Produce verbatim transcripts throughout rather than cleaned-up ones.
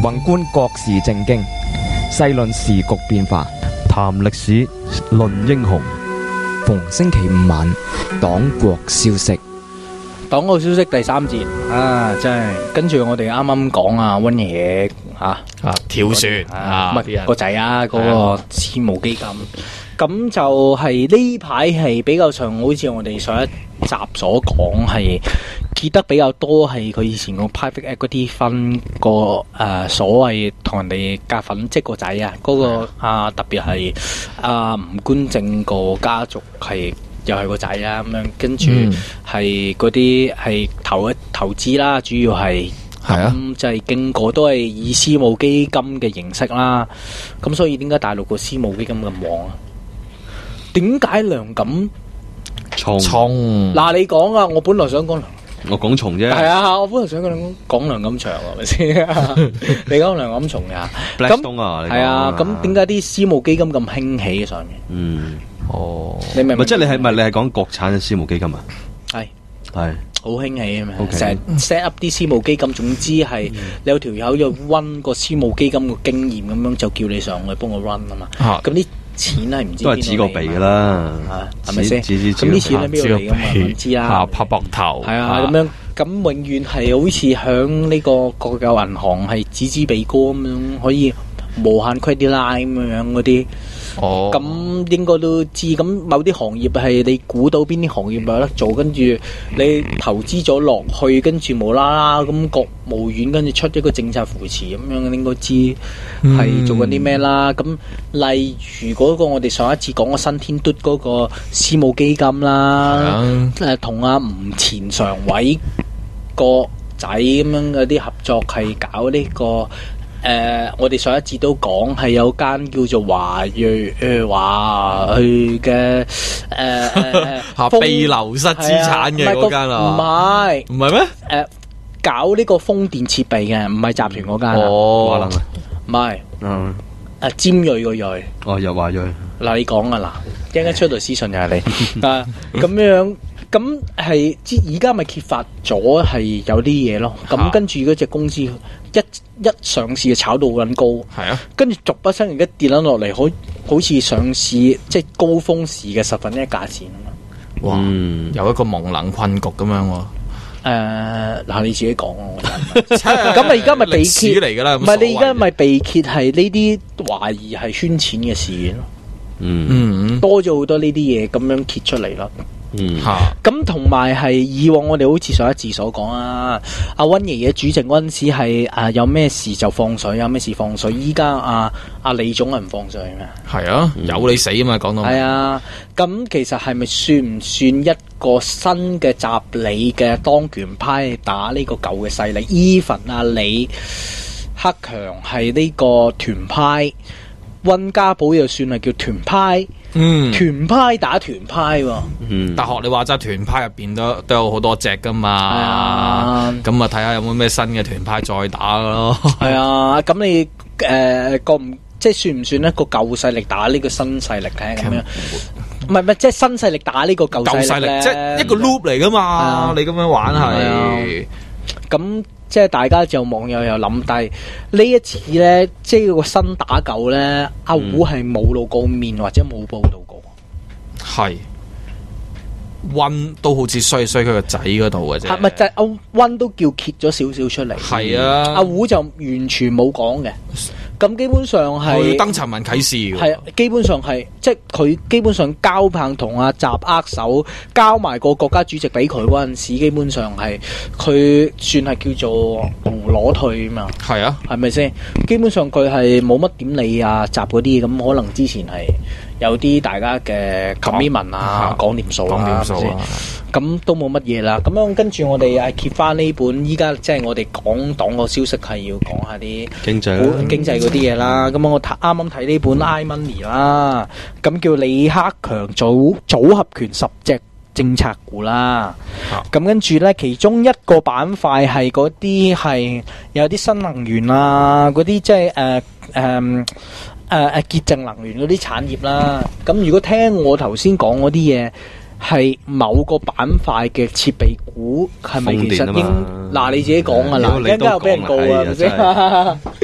宏觀國事政經，細論時局變化， 談歷史，論英雄。 逢星期五晚，黨國消息。 黨國消息第三節啊，真係跟住我哋啱啱講啊，溫爺吓啊跳船啊， 唔係個仔啊，嗰個私募基金，咁就係呢排係比較上，好似我哋上一集所講，係記得比較多係佢以前個 private equity fund 個誒所謂同人哋夾粉，即係個仔啊，嗰個啊特別係啊吳官正個家族係。又係個仔啊，咁樣跟住係嗰啲係投一投資啦，主要係咁就係經過都係以私募基金嘅形式啦。咁所以點解大陸個私募基金咁旺啊？點解梁錦蟲蟲嗱？你講啊，我本來想講梁， 我講蟲啫。 係啊，我本來想講講梁錦祥係咪先？你講梁錦松啊？ 咁啊， 係啊，咁點解啲私募基金咁興起嘅上面？ 嗯。 哦，你明唔明？ 即係你係咪你係講國產嘅私募基金啊？ 係係好興起啊嘛， Okay. 成日 set up 啲私募基金，總之係你有條友又 run 個私募基金個經驗咁樣，就叫你上去幫我 run 啊嘛。咁啲錢係唔知都係指個鼻噶啦， 係咪先？咁啲錢喺邊度嚟噶嘛？唔知啦， 拍膊頭係啊，咁樣咁永遠係好似響呢個國有銀行係指支鼻哥咁樣，可以無限 credit line 咁樣嗰啲。哦，咁應該都知，咁某啲行業係你估到邊啲行業有得做，跟住你投資咗落去，跟住無啦啦咁國務院跟住出一個政策扶持咁樣，應該知係做緊啲咩啦。咁、嗯、例如嗰個我哋上一次講嘅新天都嗰個私募基金啦，誒同阿吳前常委個仔咁樣嗰啲合作係搞呢、這個。誒、呃，我哋上一節都講係有間叫做華瑞誒華去嘅誒誒被流失資產嘅嗰間啊， 唔係唔係咩？ 誒，搞呢個風電設備嘅，唔係集團嗰間哦， 唔係， 嗯， 誒尖銳個銳， 哦又華銳， 嗱你講啊嗱，一陣間出到私信又係你啊，咁樣。咁係，而家咪揭發咗係有啲嘢咯。咁跟住嗰隻公司一一上市就炒到好撚高，係啊。跟住逐筆聲而家跌撚落嚟，好好似上市即係高峰時嘅十分一價錢啊嘛。 哇！嗯、有一個蒙冷困局咁樣喎。誒、 呃，嗱你自己講喎。咁咪而家咪被揭嚟㗎啦。 唔係你而家咪被揭係呢啲懷疑係圈錢嘅事件咯。 嗯嗯，多咗好多呢啲嘢咁樣揭出嚟咯。 嗯， 咁同埋係以往我哋好似上一次所講啊，阿溫爺爺主席嗰陣時係誒有咩事就放水，有咩事放水。依家阿阿李總係唔放水咩？ 係啊，有你死啊嘛，講到係啊。咁其實係咪算唔算一個新嘅習李嘅當權派打呢個舊嘅勢力 ？Even 阿李克強係呢個團派，溫家寶又算係叫團派。嗯，團派打團派喎。 嗯，大學你話齋團派入邊都都有好多隻噶嘛。咁啊睇下有冇咩新嘅團派再打咯。係啊，咁你誒個唔即係算唔算一個舊勢力打呢個新勢力咧？咁樣唔係唔係，即係新勢力打呢個舊勢力咧， 即係一個 loop 嚟噶嘛。你咁樣玩係咁。即係大家就網友又諗低呢一次咧，即係個新打舊咧，阿胡係冇露過面或者冇報道過， 係溫都好似衰衰佢個仔嗰度嘅啫， 係咪就係阿溫都叫揭咗少少出嚟？ 係啊， 阿胡就完全冇講嘅。咁基本上係登尋問啟事， 係基本上係即係佢基本上交棒同阿習握手，交埋個國家主席俾佢嗰陣時，基本上係佢算係叫做胡攞退啊嘛。 係啊， 係咪先？基本上佢係冇乜點理啊習嗰啲，咁可能之前係有啲大家嘅 commitment 啊，講掂數啊，咁都冇乜嘢啦。咁樣跟住我哋係揭翻呢本，依家即係我哋講黨個消息係要講下啲經濟經濟嗰啲嘢啦。咁我啱啱睇呢本 iMoney 啦，咁叫李克強組組合拳十隻政策股啦。咁跟住呢，其中一個板塊係嗰啲係有啲新能源啊，嗰啲即係誒誒。誒誒潔淨能源嗰啲產業啦，咁如果聽我頭先講嗰啲嘢，係某個板塊嘅設備股，係咪其實應嗱你自己講啊嗱，一陣間又俾人告啊，係咪先？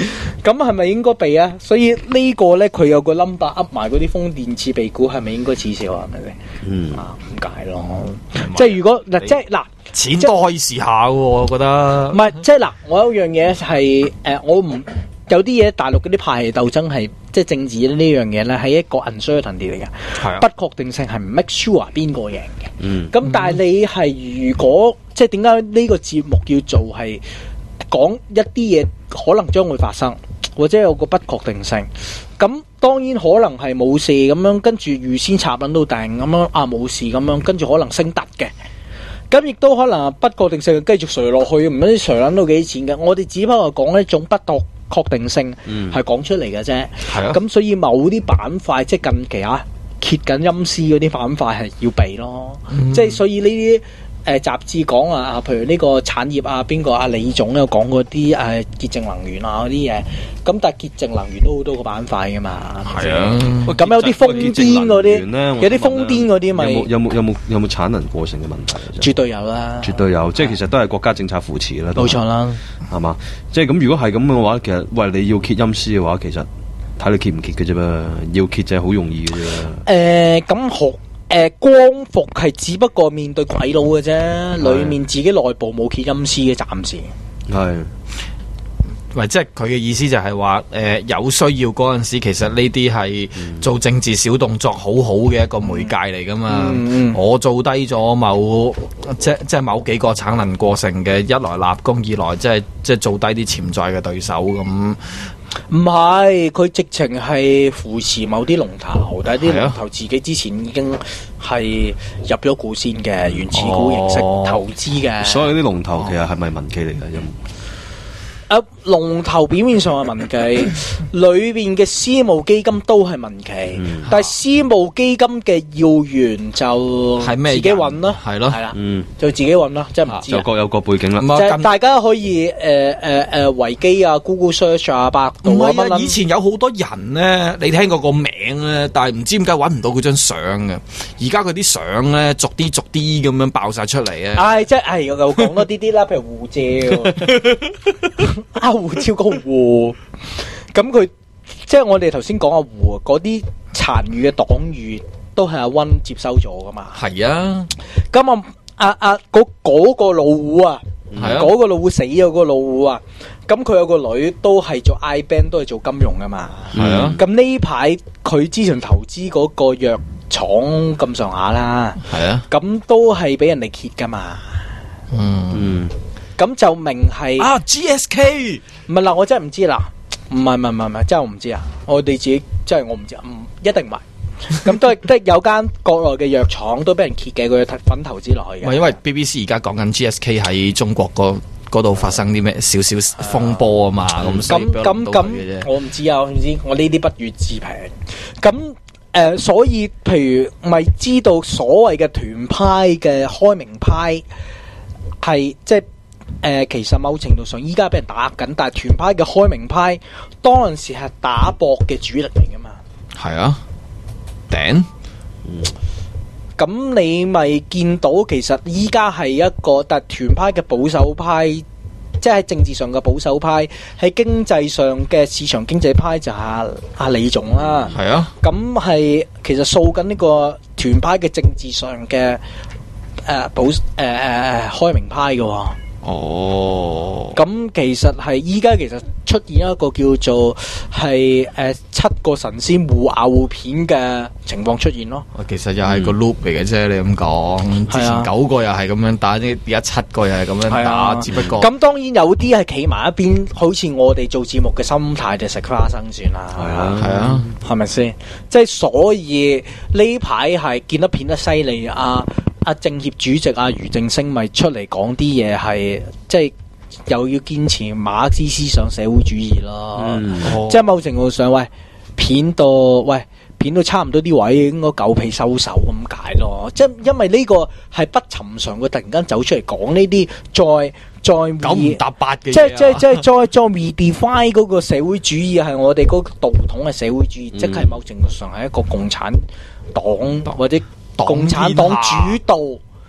咁係咪應該避啊？所以呢個咧佢有個 number up 埋嗰啲風電設備股，係咪應該恥笑啊？係咪先？嗯啊，咁解咯。即係如果嗱，即係嗱， 錢都可以試下喎，我覺得。 唔係，即係嗱，我有樣嘢係誒，我唔有啲嘢大陸嗰啲派系鬥爭係即係政治呢樣嘢咧，係一個 uncertainty 嚟嘅， 係不確定性係唔 make sure 邊個贏嘅。 嗯。 咁但係你係如果即係點解呢個節目要做係講一啲嘢可能將會發生？或者有個不確定性，咁當然可能係冇事咁樣，跟住預先插撚到定咁樣啊冇事咁樣，跟住可能升突嘅，咁亦都可能不確定性繼續垂落去，唔知垂撚到幾錢嘅。我哋只不過講一種不確確定性係講出嚟嘅啫。係啊，咁所以某啲板塊即係近期啊揭緊陰絲嗰啲板塊係要避咯，嗯、即係所以呢啲。誒雜誌講啊，譬如呢個產業啊，邊個啊李總有講嗰啲誒潔淨能源啊嗰啲嘢，咁但係潔淨能源都好多個板塊噶嘛。係啊，咁有啲瘋癲嗰啲，有啲瘋癲嗰啲咪有冇有冇有冇產能過剩嘅問題？ 絕對有啦， 絕對有，即係其實都係國家政策扶持啦。 冇錯啦， 係嘛？即係咁，如果係咁嘅話，其實喂你要揭陰絲嘅話，其實睇你揭唔揭嘅啫噃，要揭就係好容易嘅啫。 誒咁好。誒、呃，光伏係只不過面對鬼佬嘅啫，裏面自己內部冇揭陰絲嘅，暫時係， 喂，即係佢嘅意思就係話，誒、呃，有需要嗰陣時，其實呢啲係做政治小動作好好嘅一個媒介嚟噶嘛。嗯嗯、我做低咗某即即係某幾個產能過剩嘅，一來立功，二來即係即係做低啲潛在嘅對手咁。 唔係，佢直情係扶持某啲龍頭，但係啲龍頭自己之前已經係入咗股先嘅，原始股形式投資嘅。 所有啲龍頭其實係咪民企嚟嘅？有啊，龍頭表面上係民企，裏邊嘅私募基金都係民企，嗯、但係私募基金嘅要員就係咩？自己揾咯，係咯，係啦，嗯，就自己揾咯，即係唔知就各有各背景啦。 就係大家可以誒誒誒維基啊、Google Search 啊、百度啊， 乜以前有好多人咧，你聽過個名咧，但係唔知點解揾唔到佢張相嘅。而家佢啲相咧，逐啲逐啲咁樣爆晒出嚟啊！ 唉，即係係又講多啲啲啦，譬如胡椒。啊胡椒個胡，咁佢即係我哋頭先講阿胡嗰啲殘餘嘅黨羽都係阿溫接收咗噶嘛？係啊，咁啊阿阿嗰嗰個老胡啊，嗰、啊、個老胡死咗，嗰個老胡啊，咁佢有個女都係做 I band 都係做金融噶嘛？係啊，咁呢排佢之前投資嗰個藥廠咁上下啦，係啊，咁都係俾人哋揭噶嘛？嗯。嗯咁就明係啊 G S K 唔係啦，我真係唔知啦，唔係唔係唔係，真係我唔知啊！我哋自己真係我唔知，唔一定唔係。咁都係都係有間國內嘅藥廠都俾人揭嘅，佢粉投資落去嘅。 唔係因為 B B C 而家講緊 G S K 喺中國嗰度發生啲咩少少風波啊嘛，咁咁咁咁，我唔知啊，我唔知，我呢啲不予置評。咁誒、呃，所以譬如咪知道所謂嘅團派嘅開明派係即係。誒、呃，其實某程度上依家俾人打緊，但係團派嘅開明派當陣時係打博嘅主力嚟噶嘛？ 係啊，頂。 咁、嗯、你咪見到其實依家係一個，但係團派嘅保守派，即係喺政治上嘅保守派，喺經濟上嘅市場經濟派就係阿阿李總啦。係啊，咁係其實掃緊呢個團派嘅政治上嘅誒、呃、保誒誒、呃、開明派嘅、哦。哦，咁其實係依家其實出現一個叫做係誒、呃、七個神仙互咬互片嘅情況出現咯。 其實又係個 loop 嚟嘅啫，嗯、你咁講，之前九個又係咁樣打，呢而家七個又係咁樣打，啊、只不過咁當然有啲係企埋一邊，好似我哋做節目嘅心態就食花生算啦。係啊，係啊，係咪先？即係所以呢排係見得片得犀利啊！阿政協主席阿俞正聲咪出嚟講啲嘢係，即係又要堅持馬克思思想社會主義咯。嗯哦、即係某程度上，喂片到喂片到差唔多啲位，應該狗屁收手咁解咯。即係因為呢個係不尋常，佢突然間走出嚟講呢啲，再再九唔搭八嘅嘢， 即係即係即係再再 redefine 嗰個社會主義係我哋嗰個道統嘅社會主義，嗯、即係某程度上係一個共產黨或者。共產黨主導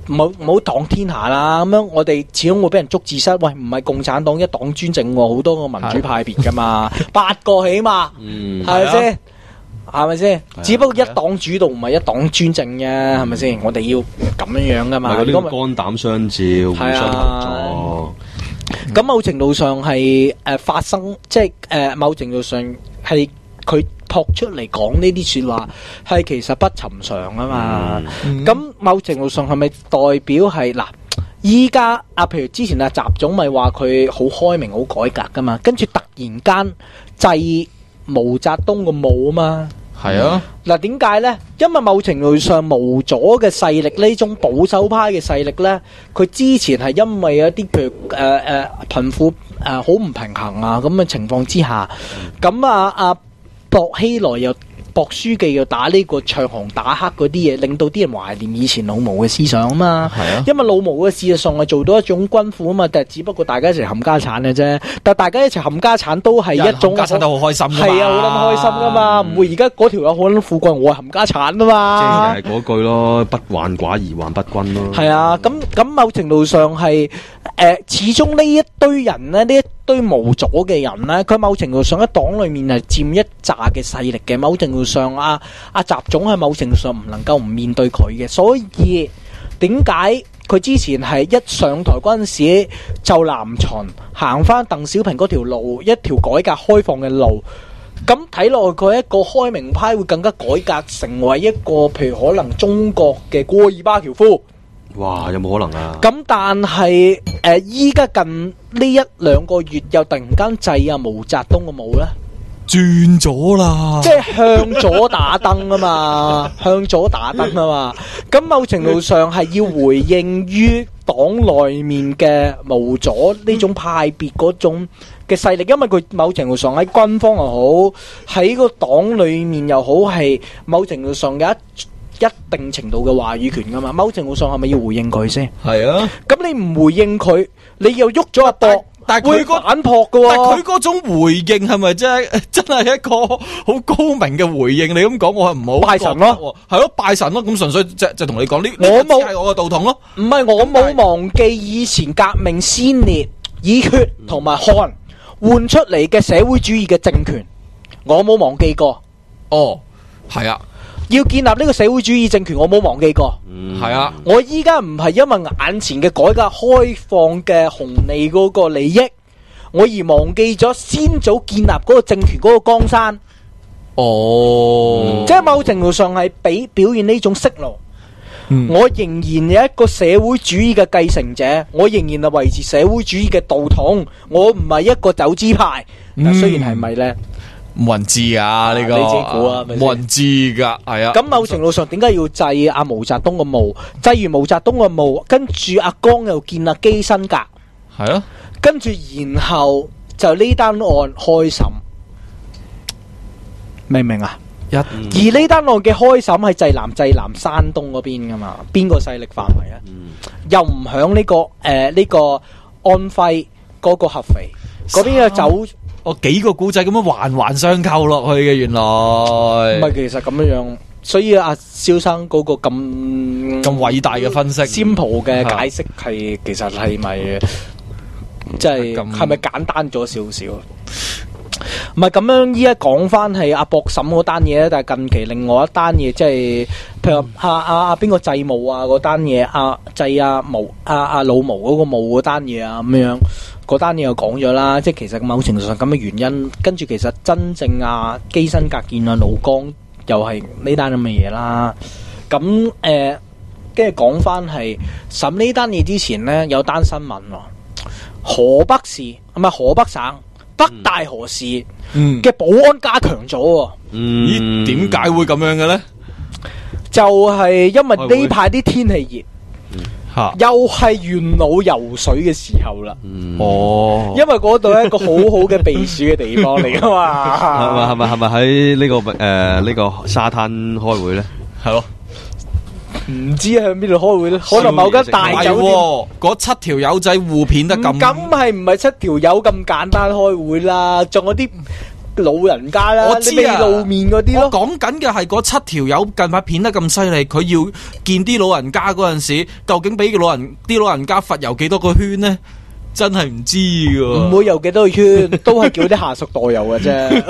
唔好唔好擋天下啦，咁樣我哋始終會俾人捉字蝨。喂，唔係共產黨一黨專政喎，好多個民主派別噶嘛，八個起碼，係咪先？係咪先？只不過一黨主導唔係一黨專政啫，係咪先？我哋要咁樣樣噶嘛。 如果咪肝膽相照，互相合作。 咁某程度上係誒發生，即係誒某程度上係佢撲出嚟講呢啲說話，係其實不尋常啊嘛。咁、嗯、某程度上係咪代表係嗱？依家啊，譬如之前阿習總咪話佢好開明、好改革噶嘛，跟住突然間制毛澤東個墓啊嘛。係啊，嗱，點解呢？因為某程度上毛左嘅勢力，呢種保守派嘅勢力呢，佢之前係因為一啲譬如誒誒貧富誒好唔平衡啊咁嘅情況之下，咁啊啊薄熙來又薄書記又打呢個唱紅打黑嗰啲嘢，令到啲人懷念以前老毛嘅思想啊嘛。係啊，因為老毛嘅事實上係做到一種軍富啊嘛，但係只不過大家一齊冚家產嘅啫。但係大家一齊冚家產都係一種冚家產都好開心㗎嘛。 係啊，好撚開心噶嘛，唔會而家嗰條友好撚富貴，我係冚家產啊嘛。 即係嗰句咯，不患寡而患不均咯。 係啊，咁咁某程度上係誒、呃，始終呢一堆人咧，呢一堆毛左嘅人咧，佢某程度上喺黨裏面係佔一紮嘅勢力嘅。某程度上，阿阿習總係某程度上唔能夠唔面對佢嘅，所以點解佢之前係一上台嗰陣時就南巡行翻鄧小平嗰條路，一條改革開放嘅路，咁睇落去佢一個開明派會更加改革，成為一個譬如可能中國嘅戈爾巴喬夫。 哇，有冇可能啊？ 咁但係誒，依家近呢一兩個月又突然間制啊毛澤東個墓咧， 轉咗啦， 即係向左打燈啊嘛，向左打燈啊嘛。咁某程度上係要回應於黨內面嘅毛左呢種派別嗰種嘅勢力，因為佢某程度上喺軍方又好，喺個黨裏面又好，係某程度上有一一定程度嘅話語權噶嘛，某程度上係咪要回應佢先？係啊，咁你唔回應佢，你又喐咗阿博， 但係佢個反撲噶喎。 但係佢嗰種回應係咪真係真係一個好高明嘅回應？你咁講，我係唔好拜神咯， 係咯，拜神咯。咁純粹就就同你講呢， 我冇係我嘅道統咯。 唔係我冇忘記以前革命先烈以血同埋汗換出嚟嘅社會主義嘅政權，我冇忘記過。 哦，係啊。 要建立呢個社會主義政權，我冇忘記過。 係、嗯、啊， 我依家唔係因為眼前嘅改革開放嘅紅利嗰個利益，我而忘記咗先早建立嗰個政權嗰個江山。 哦， 嗯、即係某程度上係俾表現呢種息怒。嗯、我仍然有一個社會主義嘅繼承者，我仍然係維持社會主義嘅道統。我唔係一個走資派。嗯、雖然係咪呢？ 冇人知啊！呢、這個你自己估啊， 冇人知噶，係啊。 咁某程度上，點解要制阿毛澤東個墓？制完毛澤東個墓，跟住阿江又建立基辛格， 係啊。 跟住然後就呢單案開審，明唔明啊？一、嗯、而呢單案嘅開審係濟南、濟南、山東嗰邊噶嘛？邊個勢力範圍啊？嗯、又唔響呢個誒呢、呃這個安徽嗰個合肥嗰邊嘅走。 我幾個古仔咁樣環環相扣落去嘅，原來唔係，其實咁樣樣，所以阿蕭生嗰個咁咁偉大嘅分析 simple 嘅解釋係，其實係咪即係係咪簡單咗少少？唔係咁樣，依家講翻係阿博審嗰單嘢咧，但係近期另外一單嘢，即係譬如阿阿阿邊個制墓啊嗰單嘢，阿制阿毛阿阿老毛嗰個墓嗰單嘢啊咁樣。嗰單嘢又講咗啦，即係其實某程度上咁嘅原因，跟住其實真正啊基辛格見啊老江又係呢單咁嘅嘢啦。咁誒，跟住講翻係審呢單嘢之前呢，有單新聞喎，河北市係咪河北省北大河市嘅保安加強咗喎。 咦？點解會咁樣嘅呢？ 就係因為呢排啲天氣熱。又係元老游水嘅時候啦，哦，因為嗰度係一個好好嘅避暑嘅地方嚟噶嘛， 係咪係咪係咪喺呢個誒呢個沙灘開會咧？ 係咯，唔知喺邊度開會咧？可能某間大酒店， 嗰七條友仔互片得咁， 咁係唔係七條友咁簡單開會啦？仲有啲老人家啦， 我知啊， 你未露面嗰啲咯。 我講緊嘅係嗰七條友近排片得咁犀利，佢要見啲老人家嗰陣時，究竟俾老人啲老人家罰遊幾多個圈呢？真係唔知㗎， 唔會有幾多個圈，都係叫啲下屬代遊嘅啫，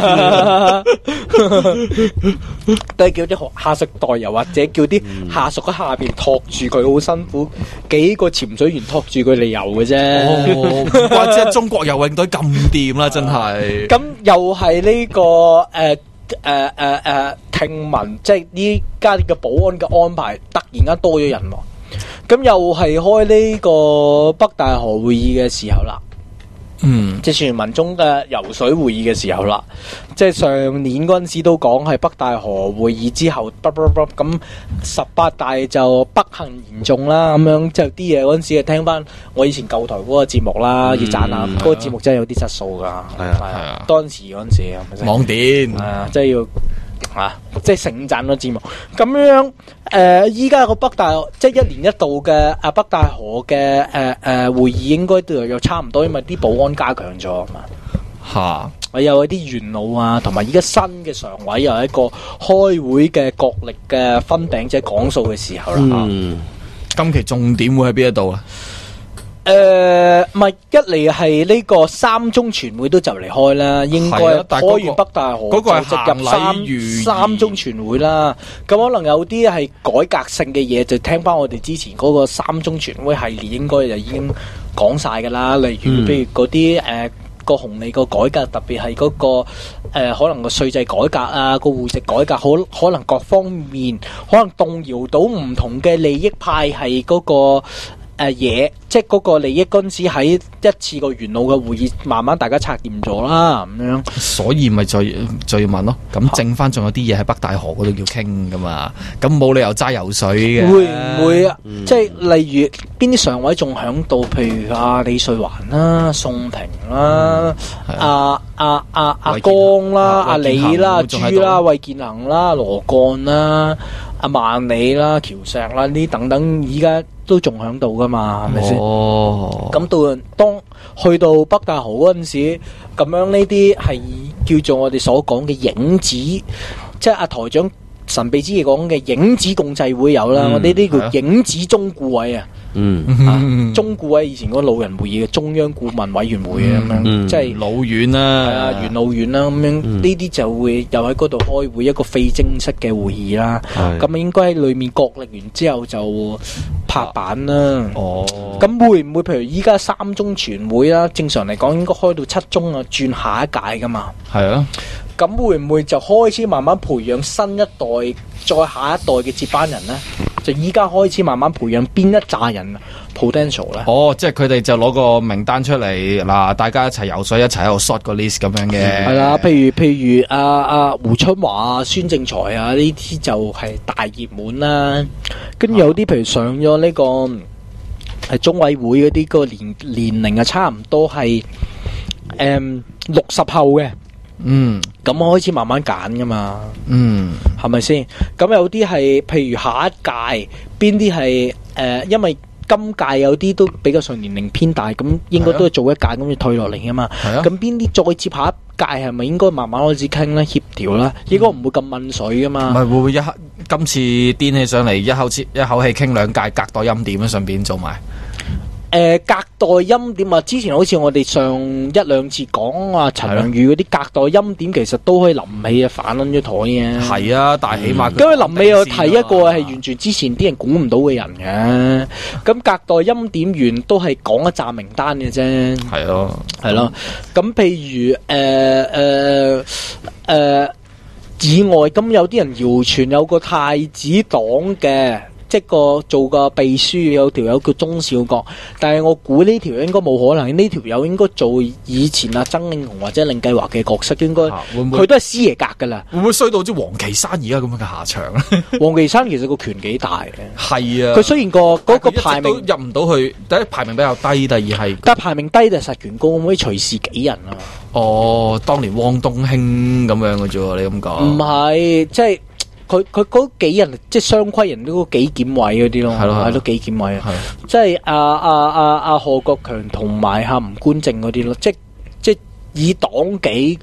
都係叫啲下屬代遊，或者叫啲下屬喺下邊托住佢，好辛苦，幾個潛水員托住佢嚟遊嘅啫。 哦，唔怪之係中國游泳隊咁掂啦，真係。 咁又係呢個誒誒誒誒聽聞，即係呢家嘅保安嘅安排突然間多咗人喎。咁又係開呢個北大河會議嘅時候啦， 嗯， 即係全民中嘅游水會議嘅時候啦，即係上年嗰陣時都講係北大河會議之後，咁十八大就不幸言中啦，咁樣就啲嘢嗰陣時係聽翻我以前舊台嗰個節目啦，嗯、要讚下嗰個節目真係有啲質素噶，係啊係啊，當時嗰陣時係咪先？ 網電係啊，即係要。啊！即係盛讚咗節目咁樣誒，依家個北大即係一年一度嘅啊北大河嘅誒誒會議，應該都有差唔多，因為啲保安加強咗啊嘛。 嚇！ 我有啲元老啊，同埋依家新嘅常委又係一個開會嘅角力嘅分餅，即係講數嘅時候啦。 嗯，今期重點會喺邊一度啊？ 誒，唔係一嚟係呢個三中全會都就嚟開啦，應該開完北大河嗰個係就入三三中全會啦。咁可能有啲係改革性嘅嘢，就聽翻我哋之前嗰個三中全會系列，應該就已經講晒噶啦。例如，譬如嗰啲誒個紅利個改革，特別係嗰個誒可能個稅制改革啊，個戶籍改革，可可能各方面可能動搖到唔同嘅利益派系嗰個。誒嘢、呃，即係嗰個利益嗰陣時喺一次個元老嘅會議，慢慢大家拆掂咗啦，咁樣。所以咪再再要問咯。咁剩翻仲有啲嘢喺北大河嗰度要傾噶嘛？咁冇理由齋游水嘅。會唔會啊？嗯、即係例如邊啲常委仲響度？譬如阿、啊、李瑞環啦、宋婷啦、阿阿阿阿江啦、阿李啦、阿朱啦、魏建行啦、羅幹啦、阿萬里啦、喬石啦，呢等等，依家都仲喺度噶嘛，係咪先？哦，咁到當去到北大河嗰陣時，咁樣呢啲係叫做我哋所講嘅影子，即係阿台長神秘之夜講嘅影子共濟會有啦，嗯、我呢啲叫影子中顧委啊。嗯，啊、中顧委以前嗰個老人會議嘅中央顧問委員會咁樣，嗯、即係老院啦，係啊，元老院啦咁樣，呢啲、嗯、就會又喺嗰度開會，一個非正式嘅會議啦。咁是應該喺裏面角力完之後就拍板啦。哦，咁會唔會譬如依家三中全會啦？正常嚟講應該開到七中啊，轉下一屆噶嘛。係啊。咁會唔會就開始慢慢培養新一代、再下一代嘅接班人呢？就依家開始慢慢培養邊一紮人 potential 咧？哦，即係佢哋就攞個名單出嚟嗱，大家一齊游水，一齊喺度 short 個 list 咁樣嘅。係啦，譬如譬如阿阿、啊啊、胡春華啊、孫政才啊呢啲就係大熱門啦。跟住有啲譬如上咗呢、這個係中委會嗰啲個年年齡啊，差唔多係誒六十後嘅。嗯，咁我開始慢慢揀噶嘛，嗯，係咪先？咁有啲係，譬如下一屆邊啲係誒，因為今屆有啲都比較上年齡偏大，咁應該都係做一屆咁就退落嚟噶嘛。係啊，咁邊啲再接下一屆係咪應該慢慢開始傾咧協調啦？應該唔會咁悶水噶嘛。唔係會唔會一今次癲起上嚟，一口氣一口氣傾兩屆隔代欽點啊，順便做埋。誒、呃，隔代欽點啊！之前好似我哋上一兩次講話陳良宇嗰啲隔代欽點，其實都可以臨尾啊反撚咗台嘅。係啊，但係起碼因為臨尾我提一個係完全之前啲人估唔到嘅人嘅。咁隔代欽點完都係講一紮名單嘅啫。係咯，係咯。咁譬如誒誒誒以外，咁有啲人謠傳有個太子黨嘅。即個做個秘書有條友叫鍾少國，但係我估呢條應該冇可能，呢條友應該做以前啊曾慶紅或者令計劃嘅角色，應該佢都係師爺格噶啦。會唔會衰到好似黃岐山而家咁樣嘅下場咧？黃岐山其實個權幾大嘅，係啊。佢雖然個嗰個排名入唔到去，第一排名比較低，第二係但係排名低就實權高，可以隨時幾人啊？哦，當年汪東興咁樣嘅啫，你咁講唔係即係。佢佢嗰幾人即係雙規人都幾檢委嗰啲咯，係咯係咯幾檢委啊！即係阿阿阿阿賀國強同埋阿吳官正嗰啲咯，即即以黨紀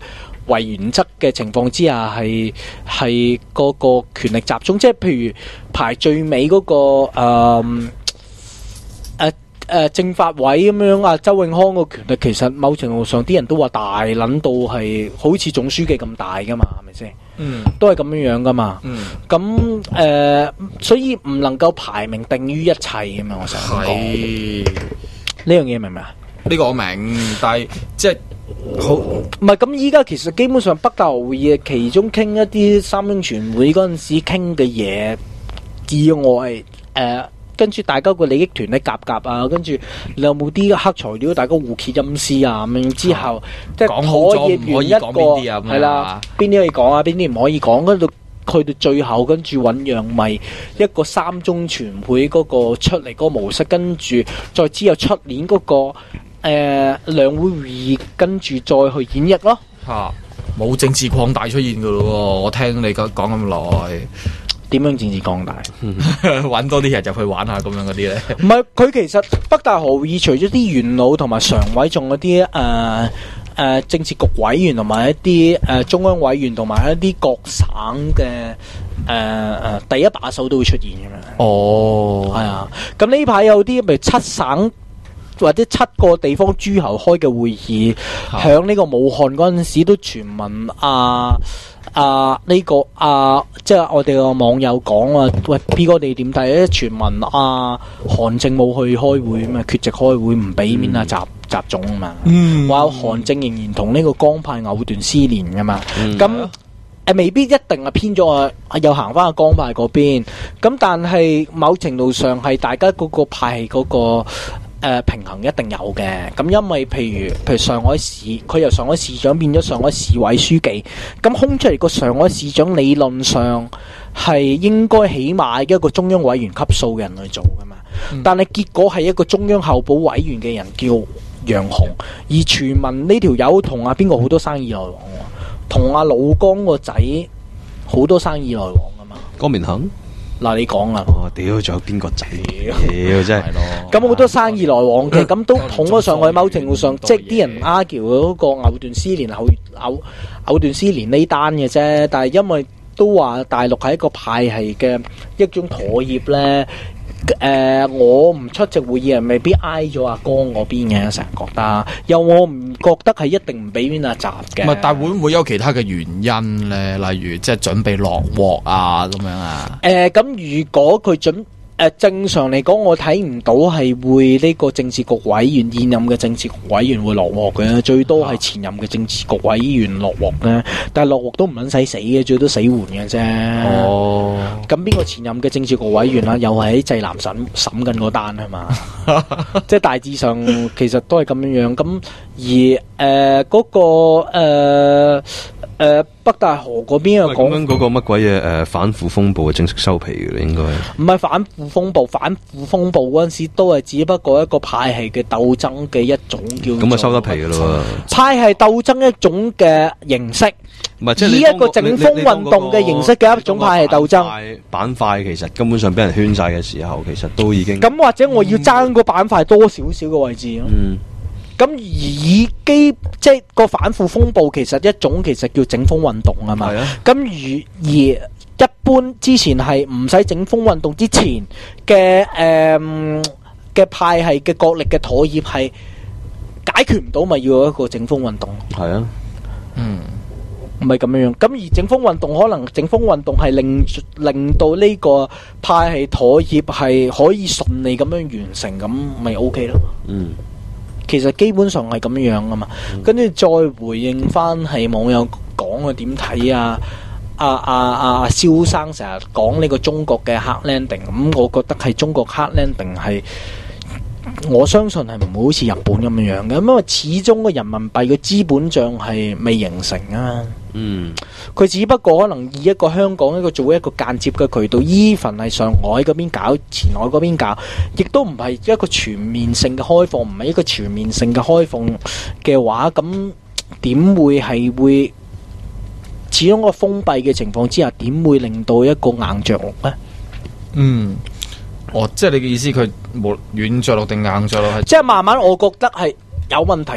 為原則嘅情況之下，係係嗰個權力集中，即係譬如排最尾嗰、嗰個誒誒誒政法委咁樣啊，周永康個權力其實某程度上啲人都話大撚到係好似總書記咁大噶嘛，係咪先？嗯，都係咁樣樣噶嘛。嗯，咁誒、呃，所以唔能夠排名定於一切咁嘛。我成日講呢樣嘢明唔明啊？ 呢個我明，但係即係好唔係咁。依家其實基本上北大學會議其中傾一啲三中全會嗰陣時傾嘅嘢以外，誒、呃，跟住大家個利益團咧夾夾啊，跟住你有冇啲黑材料，大家互揭陰私啊咁樣之後，啊、即係講好咗唔可以講邊啲啊？ 係啦，邊啲可以講啊？邊啲唔可以講？跟住去到最後，跟住醞釀咪一個三中全會嗰個出嚟嗰個模式，跟住再之後出年嗰、嗰個。誒、呃，兩會會議跟住再去演繹咯。 吓、啊，冇政治擴大出現噶咯。我聽你講講咁耐， 點樣政治擴大？ 搵多啲人入去玩下咁樣嗰啲咧。 唔係，佢其實北大學會議除咗啲元老同埋常委，仲有啲誒誒政治局委員同埋一啲誒、呃、中央委員同埋一啲各省嘅誒誒第一把手都會出現咁樣。哦，係啊。咁呢排有啲咪七省。或者七個地方諸侯開嘅會議，響呢、啊、個武漢嗰陣時都傳聞啊啊呢、這個啊，即係我哋個網友講啊，喂 B 哥你點睇咧？傳聞啊，韓正冇去開會嘛，缺席開會唔俾面啊，習習總啊嘛，話、嗯、韓正仍然同呢個江派藕斷絲連噶嘛，咁、嗯。誒，未必一定係偏咗啊，又行翻個江派嗰邊。咁但係某程度上係大家嗰個派嗰、嗰個誒、呃、平衡一定有嘅。咁因為譬如譬如上海市，佢由上海市長變咗上海市委書記，咁空出嚟個上海市長理論上係應該起碼一個中央委員級數嘅人去做噶嘛。嗯、但係結果係一個中央候補委員嘅人叫楊雄，而傳聞呢條友同阿邊個好多生意來往。同阿老江個仔好多生意來往噶嘛？ 江綿恒嗱，你講啊！ 哦，屌，仲有邊個仔？屌，真係咁好多生意來往嘅，咁都捧咗上去。某程度上，即係啲人 argue 嗰個藕斷絲連、藕藕藕斷絲連呢單嘅啫。但係因為都話大陸係一個派系嘅一種妥協咧。誒、呃，我唔出席會議係未必挨咗阿江嗰邊嘅，成日覺得，又我唔覺得係一定唔俾邊阿習嘅。 唔係，但會唔會有其他嘅原因咧？例如即係準備落鑊啊咁樣啊？誒、 呃，咁如果佢準。誒，正常嚟講，我睇唔到係會呢個政治局委員現任嘅政治局委員會落鑊嘅，最多係前任嘅政治局委員落鑊咧。但係落鑊都唔撚使死嘅，最多死緩嘅啫。哦，咁邊個前任嘅政治局委員啦？又係喺濟南審審緊嗰單係嘛？即係大致上其實都係咁樣樣。咁而誒嗰、呃嗰個誒。呃誒、呃，北大河嗰邊又講緊嗰個乜鬼嘢誒反腐風暴嘅正式收皮嘅咧，應該唔係反腐風暴，反腐風暴嗰陣時都係只不過一個派系嘅鬥爭嘅一種叫咁啊收得皮嘅咯， 派系鬥爭一種嘅形式， 唔係即係以一個整風運動嘅形式嘅一種派系鬥爭板塊，其實根本上俾人圈晒嘅時候，其實都已經咁，或者我要爭個板塊多少少嘅位置咯。嗯。咁而以基即係個反腐風暴，其實一種其實叫整風運動啊嘛。咁如而一般之前係唔使整風運動之前嘅誒嘅派系嘅角力嘅妥協係解決唔到，咪要有一個整風運動。係啊，嗯，唔係咁樣樣。咁而整風運動可能整風運動係令令到呢個派系妥協係可以順利咁樣完成，咁咪 OK 咯。嗯。其實基本上係咁樣樣噶嘛，跟住再回應翻係網友講嘅點睇啊？阿阿阿蕭生成日講呢個中國嘅 hard landing，咁我覺得係中國 hard landing 係，我相信係唔會好似日本咁樣樣嘅，因為始終個人民幣嘅資本帳係未形成啊。嗯，佢只不過可能以一個香港一個做一個間接嘅渠道 even 係上海嗰邊搞，前海嗰邊搞，亦都唔係一個全面性嘅開放，唔係一個全面性嘅開放嘅話，咁點會係會始終個封閉嘅情況之下，點會令到一個硬着陸呢？嗯， 哦，即係你嘅意思，佢冇軟着陸定硬着陸？係即係慢慢，我覺得係有問題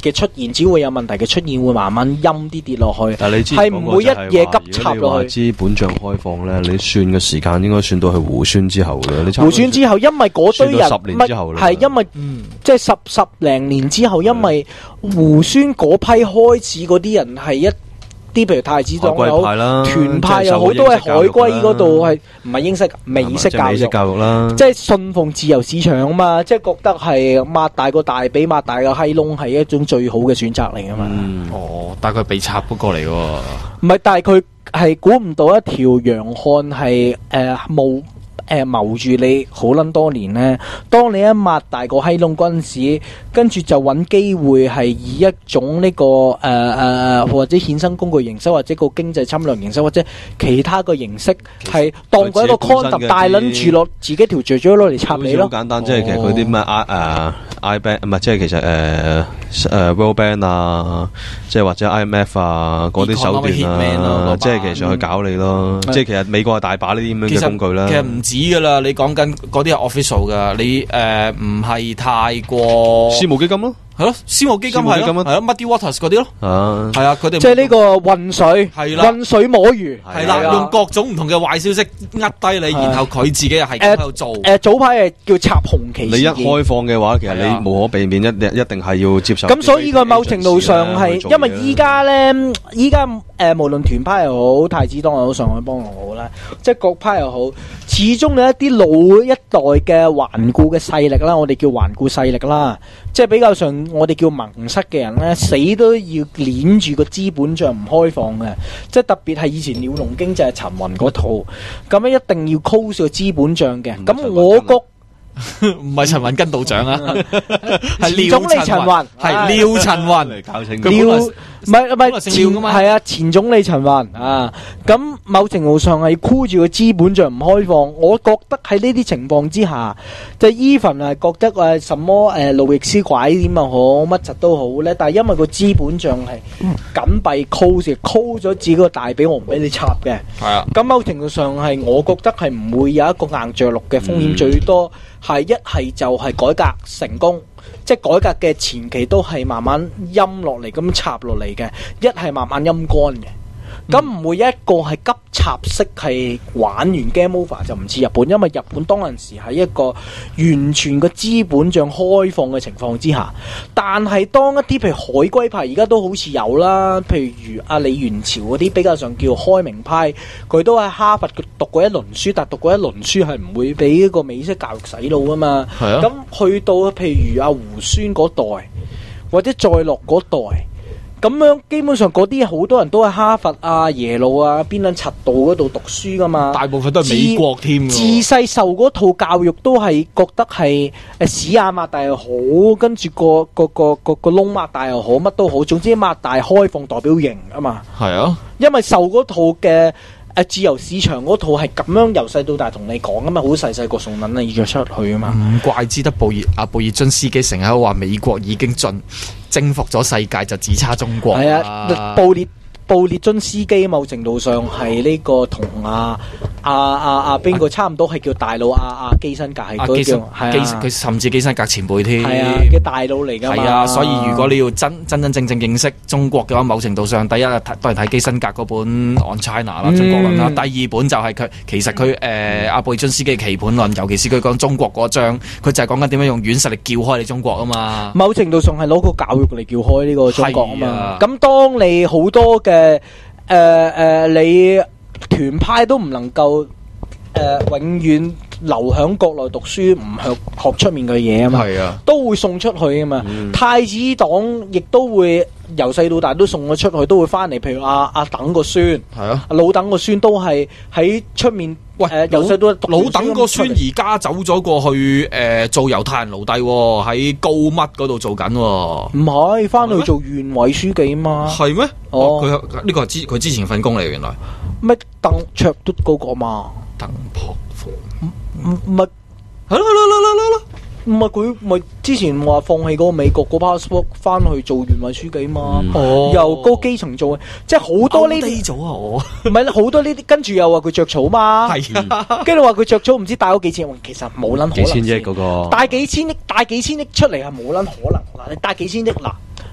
嘅出現，只會有問題嘅出現，會慢慢陰啲跌落去。 但係你之係唔會一嘢急插落去。 資本帳開放咧，你算嘅時間應該算到係胡宣之後嘅。你胡宣之後，因為嗰堆人十年之後啦， 係因為、嗯、即係十十零年之後，因為胡宣嗰批開始嗰啲人係一。啲譬如太子黨有團派又好，都係海歸嗰度係唔係英式美式教育， 教育啦， 即係信奉自由市場啊嘛，即係覺得係擘大個大髀擘大個閪窿係一種最好嘅選擇嚟噶嘛。 嗯、哦，但係佢被插不過嚟喎。 唔係，但係佢係估唔到一條洋漢係誒冇。誒謀住你好撚多年呢，當你一擘大個閪窿軍事，跟住就揾機會係以一種呢、這個誒誒、呃、或者衍生工具形式，或者個經濟侵略形式，或者其他個形式，係當佢一個 condom 大撚住落自己條嘴嘴攞嚟插你咯。 好簡單，即係其實佢啲咩 I 誒 I Bank 唔係，即係其實誒誒 World Bank 啊，即係或者 I M F 啊嗰啲手段啊，即係其實去搞你咯。即係其實美國係大把呢啲咁樣嘅工具啦。 其實唔止噶啦，你講緊嗰啲係 official 噶，你誒唔係太過私募基金咯。 係咯，私募基金係咯，係咯 ，Muddy Waters 嗰啲咯，係啊，佢哋即係呢個混水， 係啦， 混水摸魚， 係啦，用各種唔同嘅壞消息呃低你，然後佢自己又係咁喺度做。 誒，早排係叫插紅旗。 你一開放嘅話，其實你無可避免一一定係要接受。 咁所以個某程度上係，因為依家咧，依家誒無論團派又好，太子黨又好，上海幫又好啦，即係各派又好，始終有一啲老一代嘅頑固嘅勢力啦，我哋叫頑固勢力啦，即係比較上。我哋叫盟塞嘅人咧，死都要鏈住個資本帳唔開放嘅，即係特別係以前鳥籠經濟係陳雲嗰套，咁樣一定要 close 個資本帳嘅。咁我覺唔係陳雲跟道長啊，係總理陳雲， 係廖陳雲嚟搞清。 廖唔係唔係前係啊前總理陳雲啊，咁某程度上係箍住個資本帳唔開放。我覺得喺呢啲情況之下，就 even 係覺得誒什麼誒路易斯拐點又好，乜柒都好咧。但係因為個資本帳係緊閉 close，close 咗自己個大髀，我唔俾你插嘅。係啊，咁某程度上係我覺得係唔會有一個硬着陸嘅風險，最多。係一係就係改革成功，即係改革嘅前期都係慢慢陰落嚟咁插落嚟嘅，一係慢慢陰乾嘅。咁唔、嗯、會一個係急插式係玩完 game over 就唔似日本，因為日本當陣時係一個完全個資本帳開放嘅情況之下，但係當一啲譬如海歸派而家都好似有啦，譬如阿李元朝嗰啲比較上叫開明派，佢都喺哈佛讀過一輪書，但係讀過一輪書係唔會俾一個美式教育洗腦啊嘛。係啊，咁去到譬如阿胡宣嗰代，或者再落嗰代。咁樣基本上嗰啲好多人都係哈佛啊、耶魯啊、邊撚柒度嗰度讀書噶嘛， 大部分都係美國添。 自細受嗰套教育都係覺得係誒屎眼擘大又好，跟住個個個個個窿擘大又好，乜都好，總之擘大開放代表型啊嘛。係啊，因為受嗰套嘅。誒自由市場嗰套係咁樣由細到大同你講啊嘛，好細細個送撚你約出去啊嘛。 唔怪之得布爾阿布爾津斯基成日都話美國已經進征服咗世界，就只差中國。係啊，布列布列津斯基某程度上係呢個同阿阿阿阿邊個差唔多，係叫大佬阿阿基辛格係嗰叫係啊， 佢甚至基辛格前輩添。 係啊，嘅大佬嚟㗎嘛。係啊，所以如果你要真真真正正認識中國嘅話，某程度上第一都係睇基辛格嗰本《On China》啦，中國論啦。第二本就係佢其實佢誒阿布爾津斯基嘅棋盤論，尤其是佢講中國嗰章，佢就係講緊點樣用軟實力撬開你中國啊嘛。 某程度上係攞個教育嚟撬開呢個中國啊嘛。咁當你好多嘅誒誒，你團派都唔能夠誒、呃、永遠留喺國內讀書，唔學學出面嘅嘢啊嘛，係啊，都會送出去啊嘛。嗯、太子黨亦都會由細到大都送咗出去，都會翻嚟。譬如阿阿等個孫，係啊，老等個孫都係喺出面。喂，誒由細到大老等個孫而家走咗過去誒、呃、做猶太人奴隸喎，喺高乜嗰度做緊喎。 唔係，翻去做縣委書記啊嘛。係咩？ 哦，佢呢、哦這個係之佢之前份工嚟嘅，原來。 咩鄧卓都嗰個嘛？ 鄧樸福唔唔係，係咯係咯係咯係咯。唔係佢咪之前話放棄嗰個美國個 passport 翻去做縣委書記嘛？哦，由高基層做，即係好多呢啲咗啊！我唔係好多呢啲，跟住又話佢着草嘛？係啊，跟住話佢着草唔知帶咗幾錢，其實冇撚可能。 幾千億嗰個帶幾千億，帶幾千億出嚟係冇撚可能嗱，你帶幾千億嗱，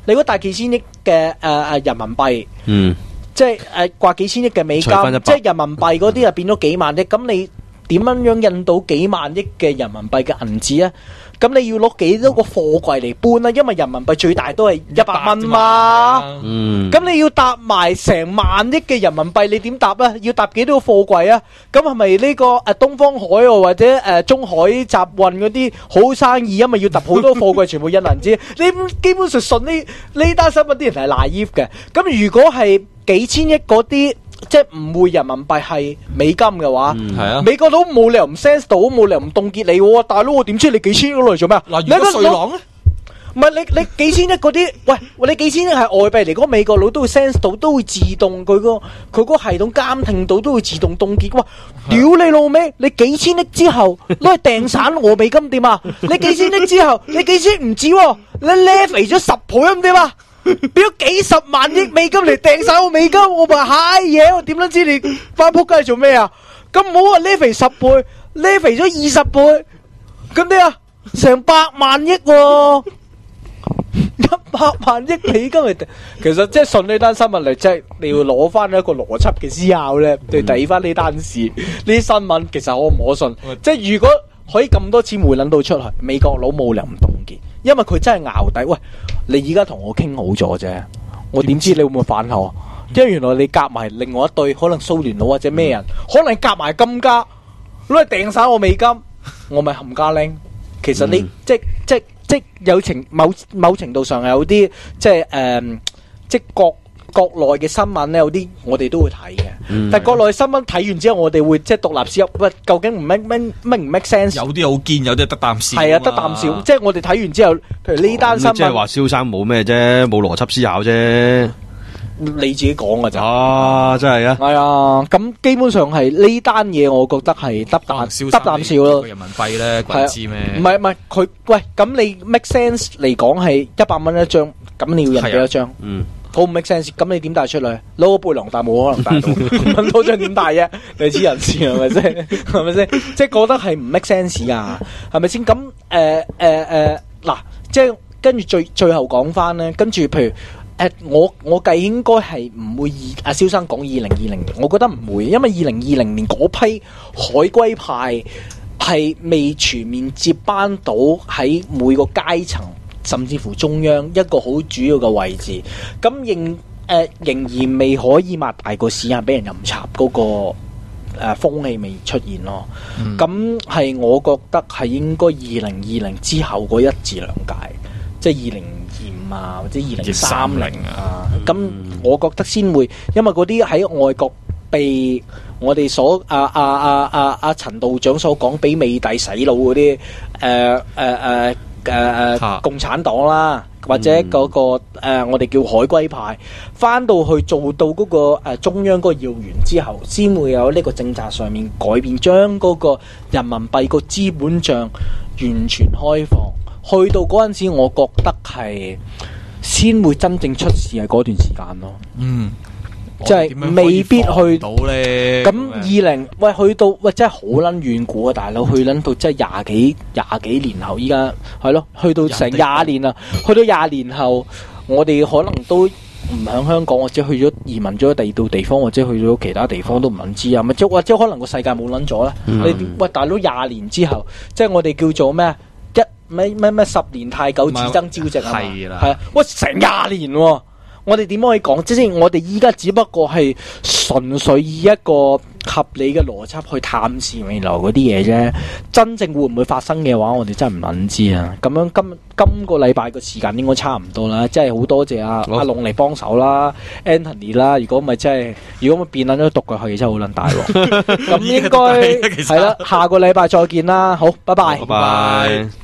你嗰大幾千億嘅誒誒人民幣， 嗯， 即係誒掛幾千億嘅美金，即係人民幣嗰啲啊變咗幾萬億，咁你點樣樣印到幾萬億嘅人民幣嘅銀紙啊？咁你要攞幾多個貨櫃嚟搬啦？因為人民幣最大都係一百蚊嘛。嗯。咁你要搭埋成萬億嘅人民幣，你點搭啊？要搭幾多個貨櫃啊？咁係咪呢個誒東方海外或者誒中海集運嗰啲好生意？因為要搭好多貨櫃，全部印銀紙。你基本上信呢呢單新聞啲人係 naive 嘅。咁如果係幾千億嗰啲，即係唔會人民幣係美金嘅話， 嗯啊、 美國佬冇理由唔 sense 到，冇理由唔凍結你喎，大佬我點知你幾千億攞嚟做咩啊？ 嗱，如果瑞郎咧， 唔係你你幾千億嗰啲，喂，你幾千億係外幣嚟，嗰美國佬都會 sense 到，都會自動佢個佢個系統監聽到，都會自動凍結。哇！屌你老味，你幾千億之後攞去掟散我美金點啊？你幾千億之後，你幾千億唔止喎，你 leverage 咗十倍咁點啊？俾咗幾十萬億美金嚟掟晒我美金，我話嗨嘢，我點樣知你翻撲街做咩啊？咁唔好話 leverage 十倍 ，leverage 咗二十倍，咁點啊？成百萬億喎，一百萬億美金嚟掟，其實即係順呢單新聞嚟，即係你要攞翻一個邏輯嘅思考咧，對抵翻呢單事，呢啲新聞其實可唔可信？即係如果可以咁多錢回捻到出去，美國佬冇理由唔凍結。因為佢真係淆底，喂！你而家同我傾好咗啫，我點知你會唔會反口啊？因為原來你夾埋另外一對，可能蘇聯佬或者咩人，嗯、可能夾埋金家攞嚟掟晒我美金，我咪冚家拎。其實你、嗯、即即即有情某某程度上係有啲即係誒、呃，即國國內嘅新聞咧，有啲我哋都會睇嘅。嗯、但係國內新聞睇完之後，我哋會即係獨立思考，喂，究竟唔 make make make 唔 make sense？ 有啲好堅，有啲得啖笑。 係啊，得啖笑。即係我哋睇完之後，譬如呢單新聞， 即係話蕭生冇咩啫，冇邏輯思考啫。 你自己講㗎咋？ 啊，真係啊！ 係啊，咁基本上係呢單嘢，我覺得係得啖得啖笑咯。 人民幣咧，鬼知咩？ 唔係唔係，佢喂咁你 make sense 嚟講係一百蚊一張，咁你要印幾多張？嗯。好唔 make sense，咁你點帶出嚟？攞個背囊帶冇可能帶到，咁多張點帶啫？你知人事係咪先？係咪先？即係覺得係唔 make sense 噶，係咪先？咁誒誒誒，嗱，即係跟住最最後講翻咧，跟住譬如誒、呃，我我計應該係唔會二阿蕭生講二零二零年，我覺得唔會，因為二零二零年嗰批海歸派係未全面接班到喺每個階層。甚至乎中央一個好主要嘅位置，咁仍誒、呃、仍然未可以擘大個市眼俾人任插嗰、那個誒、呃、風氣未出現咯。咁係、嗯、我覺得係應該二零二零之後嗰一至兩屆，即係二零二五啊或者二零三零啊。咁、嗯、我覺得先會，因為嗰啲喺外國被我哋所阿阿阿阿阿陳道長所講俾美帝洗腦嗰啲誒誒誒。呃呃呃誒誒，呃啊、共產黨啦，或者嗰、那個誒、呃，我哋叫海歸派，翻到去做到嗰、那個誒、呃、中央嗰個要員之後，先會有呢個政策上面改變，將嗰個人民幣個資本帳完全開放。去到嗰陣時，我覺得係先會真正出事係嗰段時間咯。嗯。即係未必去到咧，咁二零喂去到喂真係好撚遠古啊！大佬去撚到即係廿幾廿幾年後，依家係咯，去到成廿年啦，去到廿年後，我哋可能都唔響香港，或者去咗移民咗第二度地方，或者去咗其他地方都唔撚知啊！咪即或者可能個世界冇撚咗咧？嗯、你喂大佬廿年之後，即係我哋叫做咩一咩咩咩十年太久，只爭朝夕啊嘛，係啦，係啊，喂成廿年喎！我哋點可以講？即係我哋依家只不過係純粹以一個合理嘅邏輯去探視未來嗰啲嘢啫。真正會唔會發生嘅話，我哋真係唔撚知啊！咁樣今今個禮拜嘅時間應該差唔多啦。即係好多謝阿阿龍嚟幫手啦 ，Anthony 啦。如果唔係真係，如果咪變撚咗獨腳戲，真係好撚大喎。咁應該係啦，下個禮拜再見啦。好，拜拜。拜拜。